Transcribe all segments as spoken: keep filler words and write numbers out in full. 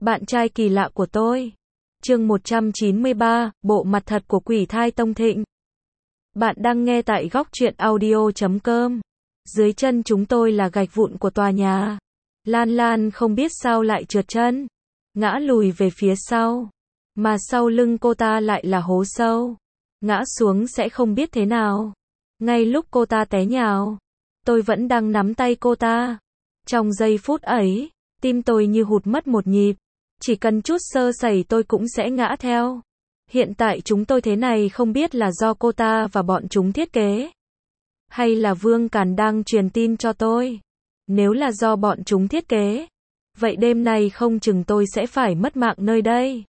Bạn trai kỳ lạ của tôi. Chương một trăm chín mươi ba, bộ mặt thật của quỷ thai Tông Thịnh. Bạn đang nghe tại góc truyện audio chấm com. Dưới chân chúng tôi là gạch vụn của tòa nhà. Lan Lan không biết sao lại trượt chân, ngã lùi về phía sau, mà sau lưng cô ta lại là hố sâu. Ngã xuống sẽ không biết thế nào. Ngay lúc cô ta té nhào, tôi vẫn đang nắm tay cô ta. Trong giây phút ấy, tim tôi như hụt mất một nhịp. Chỉ cần chút sơ sẩy tôi cũng sẽ ngã theo. Hiện tại chúng tôi thế này không biết là do cô ta và bọn chúng thiết kế, hay là Vương Càn đang truyền tin cho tôi. Nếu là do bọn chúng thiết kế, vậy đêm nay không chừng tôi sẽ phải mất mạng nơi đây.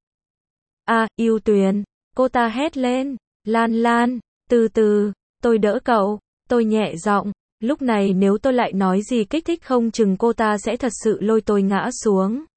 À, Yêu Tuyền, cô ta hét lên. Lan Lan, từ từ, tôi đỡ cậu, tôi nhẹ giọng. Lúc này nếu tôi lại nói gì kích thích không chừng cô ta sẽ thật sự lôi tôi ngã xuống.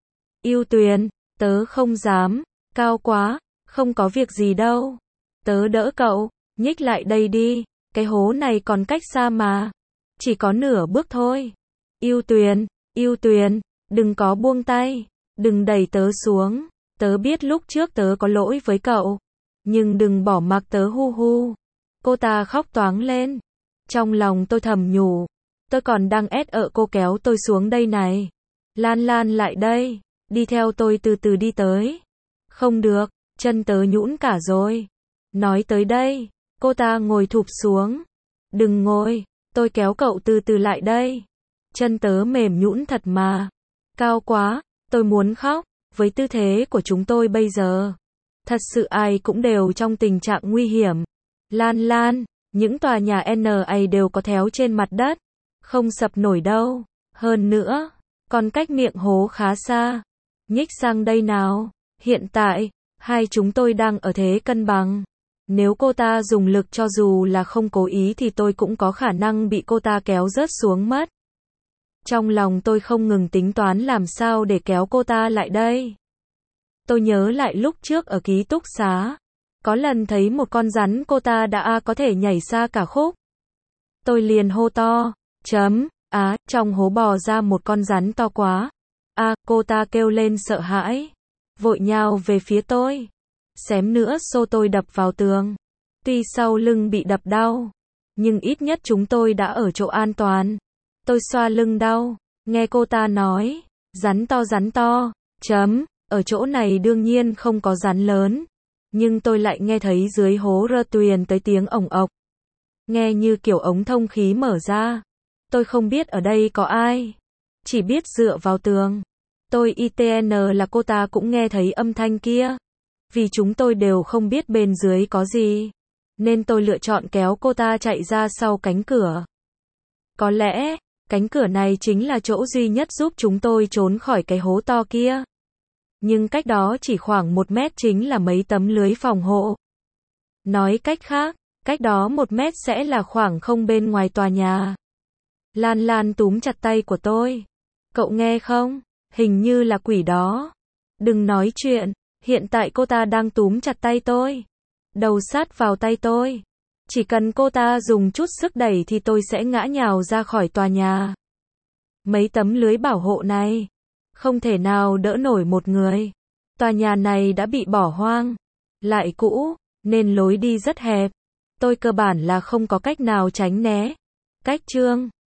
Yêu Tuyền, tớ không dám, cao quá, không có việc gì đâu. Tớ đỡ cậu, nhích lại đây đi, cái hố này còn cách xa mà. Chỉ có nửa bước thôi. Yêu Tuyền, Yêu Tuyền, đừng có buông tay, đừng đẩy tớ xuống. Tớ biết lúc trước tớ có lỗi với cậu, nhưng đừng bỏ mặc tớ hu hu. Cô ta khóc toáng lên. Trong lòng tôi thầm nhủ, tôi còn đang ét ợ cô kéo tôi xuống đây này. Lan Lan lại đây, đi theo tôi từ từ đi tới. Không được, chân tớ nhũn cả rồi. Nói tới đây, cô ta ngồi thụp xuống. Đừng ngồi, tôi kéo cậu từ từ lại đây. Chân tớ mềm nhũn thật mà. Cao quá, tôi muốn khóc. Với tư thế của chúng tôi bây giờ, thật sự ai cũng đều trong tình trạng nguy hiểm. Lan Lan, những tòa nhà en a đều có théo trên mặt đất, không sập nổi đâu. Hơn nữa, còn cách miệng hố khá xa. Nhích sang đây nào. Hiện tại, hai chúng tôi đang ở thế cân bằng. Nếu cô ta dùng lực cho dù là không cố ý thì tôi cũng có khả năng bị cô ta kéo rớt xuống mất. Trong lòng tôi không ngừng tính toán làm sao để kéo cô ta lại đây. Tôi nhớ lại lúc trước ở ký túc xá, có lần thấy một con rắn cô ta đã có thể nhảy xa cả khúc. Tôi liền hô to, chấm, á, trong hố bò ra một con rắn to quá. À, cô ta kêu lên sợ hãi, vội nhào về phía tôi. Xém nữa xô tôi đập vào tường. Tuy sau lưng bị đập đau, nhưng ít nhất chúng tôi đã ở chỗ an toàn. Tôi xoa lưng đau, nghe cô ta nói, rắn to rắn to, chấm, ở chỗ này đương nhiên không có rắn lớn. Nhưng tôi lại nghe thấy dưới hố rơ tuyền tới tiếng ổng ộc. Nghe như kiểu ống thông khí mở ra. Tôi không biết ở đây có ai. Chỉ biết dựa vào tường. Tôi i tê en là cô ta cũng nghe thấy âm thanh kia. Vì chúng tôi đều không biết bên dưới có gì, nên tôi lựa chọn kéo cô ta chạy ra sau cánh cửa. Có lẽ, cánh cửa này chính là chỗ duy nhất giúp chúng tôi trốn khỏi cái hố to kia. Nhưng cách đó chỉ khoảng một mét chính là mấy tấm lưới phòng hộ. Nói cách khác, cách đó một mét sẽ là khoảng không bên ngoài tòa nhà. Lan Lan túm chặt tay của tôi. Cậu nghe không? Hình như là quỷ đó. Đừng nói chuyện. Hiện tại cô ta đang túm chặt tay tôi. Đầu sát vào tay tôi. Chỉ cần cô ta dùng chút sức đẩy thì tôi sẽ ngã nhào ra khỏi tòa nhà. Mấy tấm lưới bảo hộ này không thể nào đỡ nổi một người. Tòa nhà này đã bị bỏ hoang, lại cũ, nên lối đi rất hẹp. Tôi cơ bản là không có cách nào tránh né. Cách chương